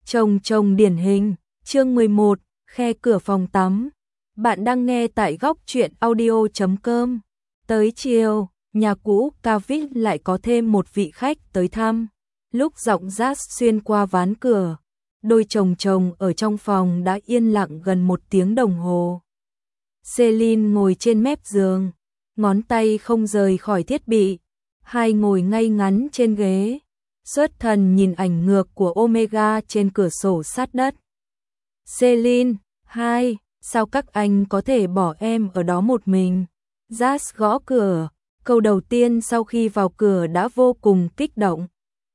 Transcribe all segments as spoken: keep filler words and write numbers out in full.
Chồng chồng điển hình, chương mười một, khe cửa phòng tắm. Bạn đang nghe tại góc truyện audio chấm com. Tới chiều, nhà cũ Cavic lại có thêm một vị khách tới thăm. Lúc giọng Jazz xuyên qua ván cửa, đôi chồng chồng ở trong phòng đã yên lặng gần một tiếng đồng hồ. Celine ngồi trên mép giường, ngón tay không rời khỏi thiết bị. Hai ngồi ngay ngắn trên ghế, xuất thần nhìn ảnh ngược của Omega trên cửa sổ sát đất. Celine, hai, sao các anh có thể bỏ em ở đó một mình? Jazz gõ cửa, câu đầu tiên sau khi vào cửa đã vô cùng kích động.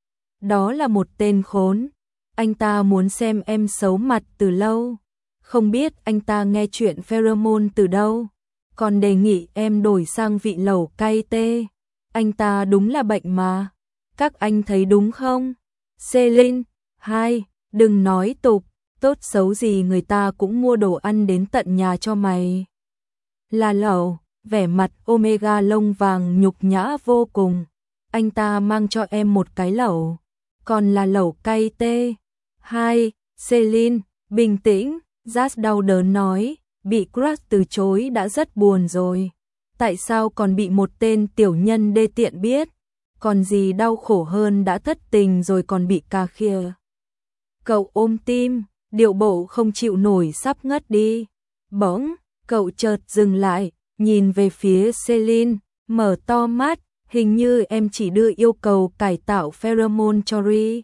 Đó là một tên khốn, anh ta muốn xem em xấu mặt từ lâu. Không biết anh ta nghe chuyện pheromone từ đâu, còn đề nghị em đổi sang vị lẩu cay tê. Anh ta đúng là bệnh mà. Các anh thấy đúng không? Celine, hai, đừng nói tục, tốt xấu gì người ta cũng mua đồ ăn đến tận nhà cho mày. Là lẩu, vẻ mặt Omega lông vàng nhục nhã vô cùng. Anh ta mang cho em một cái lẩu, còn là lẩu cay tê. Hai, Celine, bình tĩnh, Jazz đau đớn nói, bị crush từ chối đã rất buồn rồi. Tại sao còn bị một tên tiểu nhân đê tiện biết? Còn gì đau khổ hơn đã thất tình rồi còn bị cà khịa. Cậu ôm tim, điệu bộ không chịu nổi sắp ngất đi. Bỗng, cậu chợt dừng lại, nhìn về phía Celine, mở to mắt, hình như em chỉ đưa yêu cầu cải tạo pheromone cho Ri.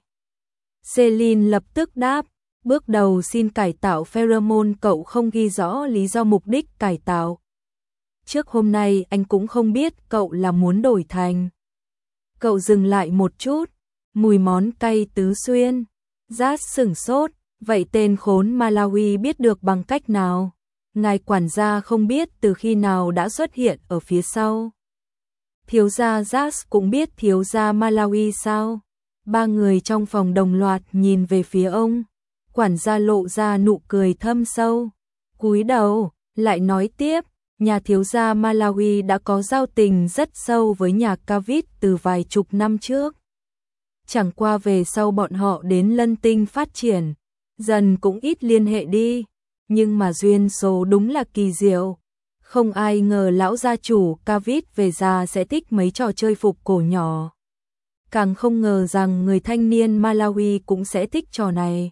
Celine lập tức đáp, bước đầu xin cải tạo pheromone cậu không ghi rõ lý do mục đích cải tạo. Trước hôm nay anh cũng không biết cậu là muốn đổi thành. Cậu dừng lại một chút, mùi món cay tứ xuyên. Jazz sửng sốt, vậy tên khốn Malawi biết được bằng cách nào? Ngài quản gia không biết từ khi nào đã xuất hiện ở phía sau. Thiếu gia Jazz cũng biết thiếu gia Malawi sao? Ba người trong phòng đồng loạt nhìn về phía ông. Quản gia lộ ra nụ cười thâm sâu, cúi đầu, lại nói tiếp. Nhà thiếu gia Malawi đã có giao tình rất sâu với nhà Cavic từ vài chục năm trước. Chẳng qua về sau bọn họ đến Lân Tinh phát triển, dần cũng ít liên hệ đi, nhưng mà duyên số đúng là kỳ diệu. Không ai ngờ lão gia chủ Cavic về già sẽ thích mấy trò chơi phục cổ nhỏ. Càng không ngờ rằng người thanh niên Malawi cũng sẽ thích trò này.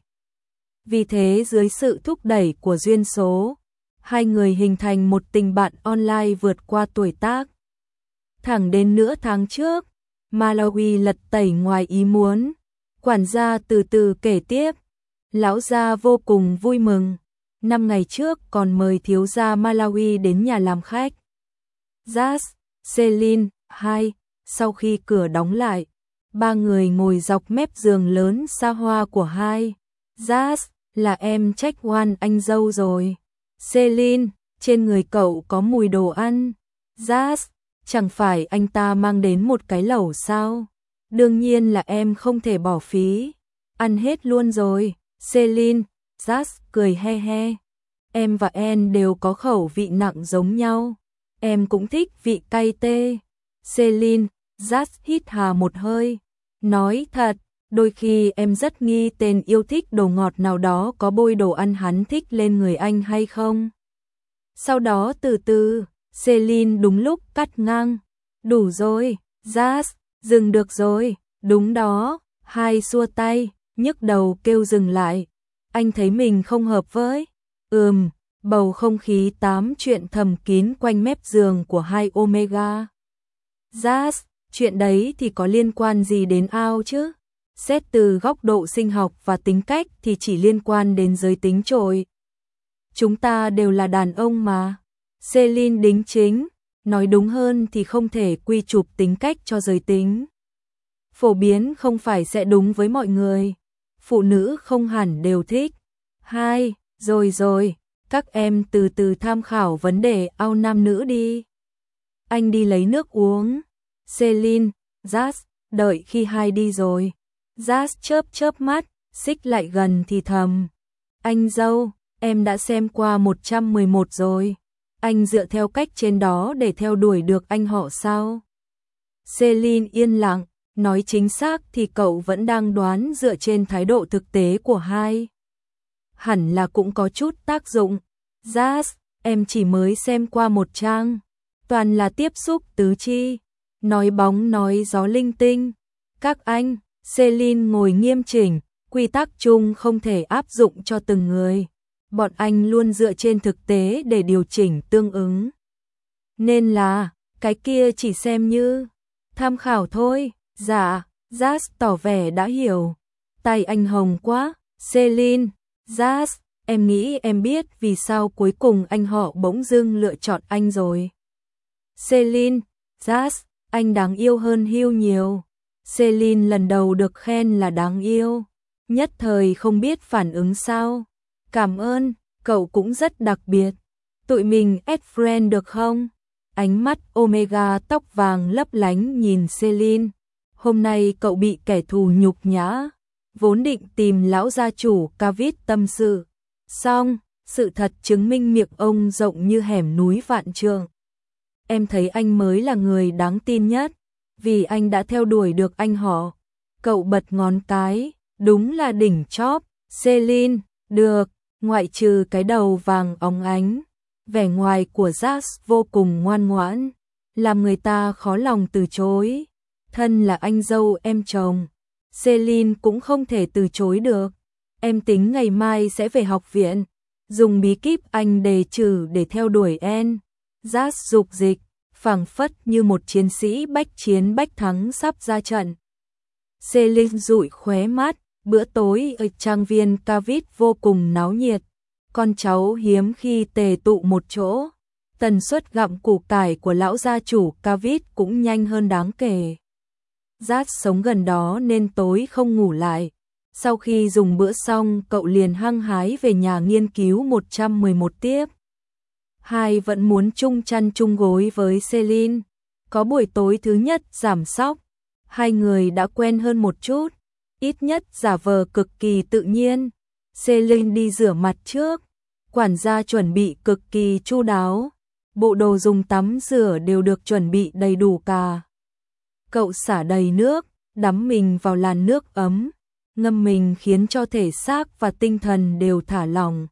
Vì thế dưới sự thúc đẩy của duyên số, hai người hình thành một tình bạn online vượt qua tuổi tác. Thẳng đến nửa tháng trước, Malawi lật tẩy ngoài ý muốn. Quản gia từ từ kể tiếp. Lão gia vô cùng vui mừng. Năm ngày trước còn mời thiếu gia Malawi đến nhà làm khách. Jazz, Celine, hai, sau khi cửa đóng lại, ba người ngồi dọc mép giường lớn xa hoa của hai. Jazz, là em trách oan anh dâu rồi. Celine, trên người cậu có mùi đồ ăn. Jazz, chẳng phải anh ta mang đến một cái lẩu sao? Đương nhiên là em không thể bỏ phí. Ăn hết luôn rồi. Celine, Jazz cười he he. Em và En đều có khẩu vị nặng giống nhau. Em cũng thích vị cay tê. Celine, Jazz hít hà một hơi. Nói thật, đôi khi em rất nghi tên yêu thích đồ ngọt nào đó có bôi đồ ăn hắn thích lên người anh hay không. Sau đó từ từ, Celine đúng lúc cắt ngang. Đủ rồi, Jazz, dừng được rồi, đúng đó. Hai xua tay, nhức đầu kêu dừng lại. Anh thấy mình không hợp với. Ừm, bầu không khí tám chuyện thầm kín quanh mép giường của hai Omega. Jazz, chuyện đấy thì có liên quan gì đến ao chứ? Xét từ góc độ sinh học và tính cách thì chỉ liên quan đến giới tính trội. Chúng ta đều là đàn ông mà. Celine đính chính, nói đúng hơn thì không thể quy chụp tính cách cho giới tính. Phổ biến không phải sẽ đúng với mọi người. Phụ nữ không hẳn đều thích. Hai, rồi rồi, các em từ từ tham khảo vấn đề ao nam nữ đi. Anh đi lấy nước uống. Celine, Jazz, đợi khi hai đi rồi. Jazz chớp chớp mắt, xích lại gần thì thầm. Anh dâu, em đã xem qua một trăm mười một rồi. Anh dựa theo cách trên đó để theo đuổi được anh họ sao? Celine yên lặng, Nói chính xác thì cậu vẫn đang đoán dựa trên thái độ thực tế của hai. Hẳn là cũng có chút tác dụng. Jazz, em chỉ mới xem qua một trang. Toàn là tiếp xúc tứ chi. Nói bóng nói gió linh tinh. Các anh, Celine ngồi nghiêm chỉnh. Quy tắc chung không thể áp dụng cho từng người. Bọn anh luôn dựa trên thực tế để điều chỉnh tương ứng. Nên là, cái kia chỉ xem như tham khảo thôi. Dạ, Jazz tỏ vẻ đã hiểu. Tay anh hồng quá. Celine, Jazz, em nghĩ em biết vì sao cuối cùng anh họ bỗng dưng lựa chọn anh rồi. Celine, Jazz, anh đáng yêu hơn Hugh nhiều. Celine lần đầu được khen là đáng yêu. Nhất thời không biết phản ứng sao. Cảm ơn, cậu cũng rất đặc biệt. Tụi mình add friend được không? Ánh mắt Omega tóc vàng lấp lánh nhìn Celine. Hôm nay cậu bị kẻ thù nhục nhã. Vốn định tìm lão gia chủ Cavill tâm sự. Xong, sự thật chứng minh miệng ông rộng như hẻm núi vạn trượng. Em thấy anh mới là người đáng tin nhất. Vì anh đã theo đuổi được anh họ. Cậu bật ngón cái. Đúng là đỉnh chóp. Celine, được, ngoại trừ cái đầu vàng óng ánh. Vẻ ngoài của Jazz vô cùng ngoan ngoãn. Làm người ta khó lòng từ chối. Thân là anh dâu em chồng. Celine cũng không thể từ chối được. Em tính ngày mai sẽ về học viện. Dùng bí kíp anh đề trừ để theo đuổi em. Jazz dục dịch, phảng phất như một chiến sĩ bách chiến bách thắng sắp ra trận. Celine dụi khóe mắt. Bữa tối ở trang viên Cavill vô cùng náo nhiệt. Con cháu hiếm khi tề tụ một chỗ. Tần suất gặm củ cải của lão gia chủ Cavill cũng nhanh hơn đáng kể. Jazz sống gần đó nên tối không ngủ lại. Sau khi dùng bữa xong, cậu liền hăng hái về nhà nghiên cứu một trăm mười một tiếp. Hai vẫn muốn chung chăn chung gối với Celine. Có buổi tối thứ nhất giảm sóc. Hai người đã quen hơn một chút. Ít nhất giả vờ cực kỳ tự nhiên. Celine đi rửa mặt trước. Quản gia chuẩn bị cực kỳ chu đáo. Bộ đồ dùng tắm rửa đều được chuẩn bị đầy đủ cả. Cậu xả đầy nước, đắm mình vào làn nước ấm. Ngâm mình khiến cho thể xác và tinh thần đều thả lỏng.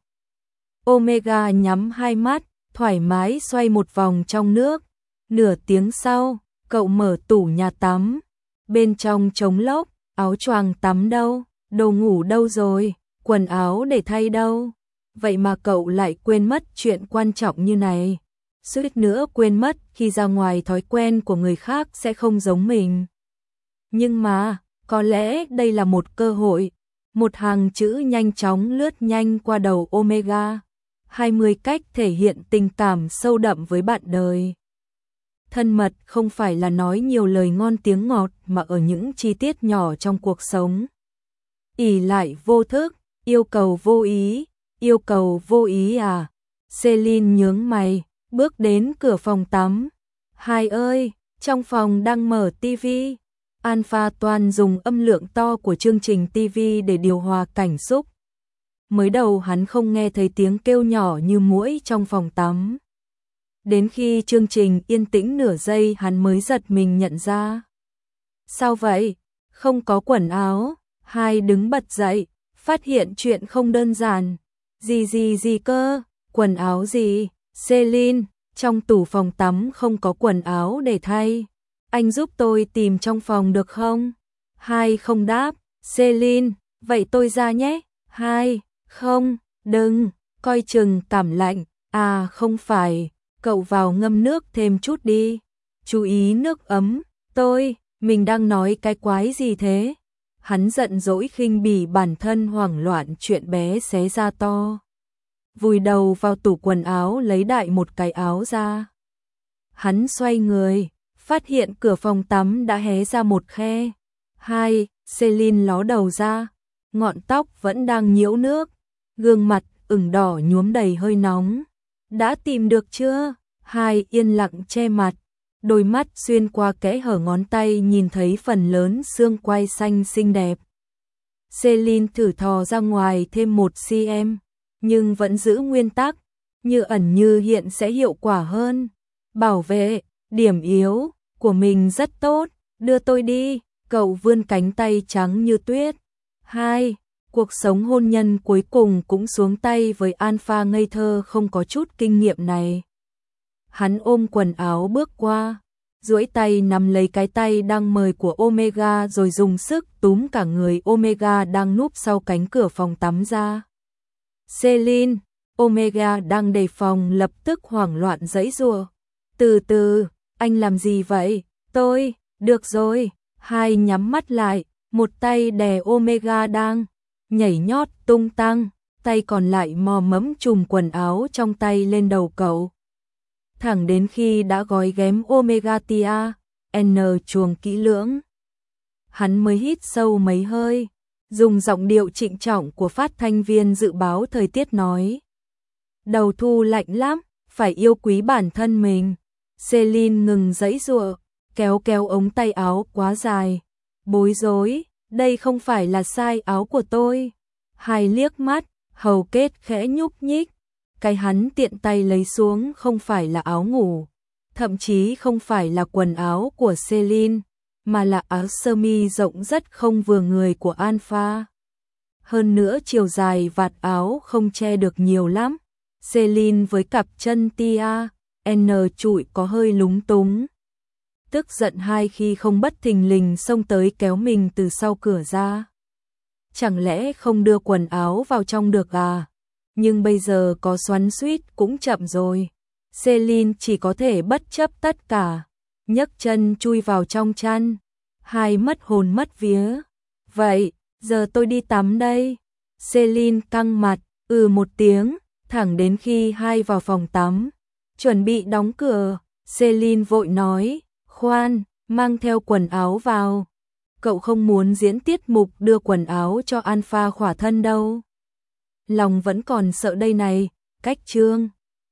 Omega nhắm hai mắt, thoải mái xoay một vòng trong nước. Nửa tiếng sau, cậu mở tủ nhà tắm. Bên trong trống lốc. Áo choàng tắm đâu, đồ ngủ đâu rồi, quần áo để thay đâu. Vậy mà cậu lại quên mất chuyện quan trọng như này. Suýt nữa quên mất khi ra ngoài thói quen của người khác sẽ không giống mình. Nhưng mà, có lẽ đây là một cơ hội. Một hàng chữ nhanh chóng lướt nhanh qua đầu Omega. hai mươi cách thể hiện tình cảm sâu đậm với bạn đời. Thân mật không phải là nói nhiều lời ngon tiếng ngọt mà ở những chi tiết nhỏ trong cuộc sống. Ỷ lại vô thức, yêu cầu vô ý, yêu cầu vô ý à. Celine nhướng mày, bước đến cửa phòng tắm. Hai ơi, trong phòng đang mở tivi. Alpha toàn dùng âm lượng to của chương trình tivi để điều hòa cảnh xúc. Mới đầu hắn không nghe thấy tiếng kêu nhỏ như muỗi trong phòng tắm. Đến khi chương trình yên tĩnh nửa giây hắn mới giật mình nhận ra. Sao vậy? Không có quần áo. Hai đứng bật dậy, phát hiện chuyện không đơn giản. Gì gì gì cơ? Quần áo gì? Celine, trong tủ phòng tắm không có quần áo để thay. Anh giúp tôi tìm trong phòng được không? Hai không đáp. Celine, vậy tôi ra nhé. Hai, không, đừng, coi chừng cảm lạnh. À không phải. Cậu vào ngâm nước thêm chút đi. Chú ý nước ấm. Tôi, mình đang nói cái quái gì thế? Hắn giận dỗi khinh bỉ bản thân hoảng loạn chuyện bé xé ra to. Vùi đầu vào tủ quần áo lấy đại một cái áo ra. Hắn xoay người, phát hiện cửa phòng tắm đã hé ra một khe. Hai, Celine ló đầu ra. Ngọn tóc vẫn đang nhiễu nước. Gương mặt ửng đỏ nhuốm đầy hơi nóng. Đã tìm được chưa? Hai yên lặng che mặt, đôi mắt xuyên qua kẽ hở ngón tay nhìn thấy phần lớn xương quai xanh xinh đẹp. Celine thử thò ra ngoài thêm một xăng-ti-mét, nhưng vẫn giữ nguyên tắc, như ẩn như hiện sẽ hiệu quả hơn. Bảo vệ, điểm yếu của mình rất tốt, đưa tôi đi, Cậu vươn cánh tay trắng như tuyết. Hai, cuộc sống hôn nhân cuối cùng cũng xuống tay với Alpha ngây thơ không có chút kinh nghiệm này. Hắn ôm quần áo bước qua, duỗi tay nắm lấy cái tay đang mời của Omega rồi dùng sức túm cả người Omega đang núp sau cánh cửa phòng tắm ra. Celine, Omega đang đề phòng lập tức hoảng loạn giãy giụa. Từ từ, anh làm gì vậy? Tôi, được rồi. Hai nhắm mắt lại, một tay đè Omega đang nhảy nhót tung tăng, tay còn lại mò mẫm chùm quần áo trong tay lên đầu cậu. Thẳng đến khi đã gói ghém Omega tia, N chuồng kỹ lưỡng. Hắn mới hít sâu mấy hơi, dùng giọng điệu trịnh trọng của phát thanh viên dự báo thời tiết nói. Đầu thu lạnh lắm, phải yêu quý bản thân mình. Celine ngừng giãy giụa, kéo kéo ống tay áo quá dài. Bối rối, đây không phải là size áo của tôi. Hai liếc mắt, hầu kết khẽ nhúc nhích. Cái hắn tiện tay lấy xuống không phải là áo ngủ, thậm chí không phải là quần áo của Celine, mà là áo sơ mi rộng rất không vừa người của Alpha. Hơn nữa chiều dài vạt áo không che được nhiều lắm. Celine với cặp chân tia, N trụi có hơi lúng túng. Tức giận hai khi không bất thình lình xông tới kéo mình từ sau cửa ra. Chẳng lẽ không đưa quần áo vào trong được à? Nhưng bây giờ có xoắn xuýt cũng chậm rồi. Celine chỉ có thể bất chấp tất cả, nhấc chân chui vào trong chăn. Hai mất hồn mất vía. Vậy, giờ tôi đi tắm đây. Celine căng mặt, ừ một tiếng, thẳng đến khi hai vào phòng tắm. Chuẩn bị đóng cửa, Celine vội nói, khoan, mang theo quần áo vào. Cậu không muốn diễn tiết mục đưa quần áo cho Alpha khỏa thân đâu. Lòng vẫn còn sợ đây này, cách chương.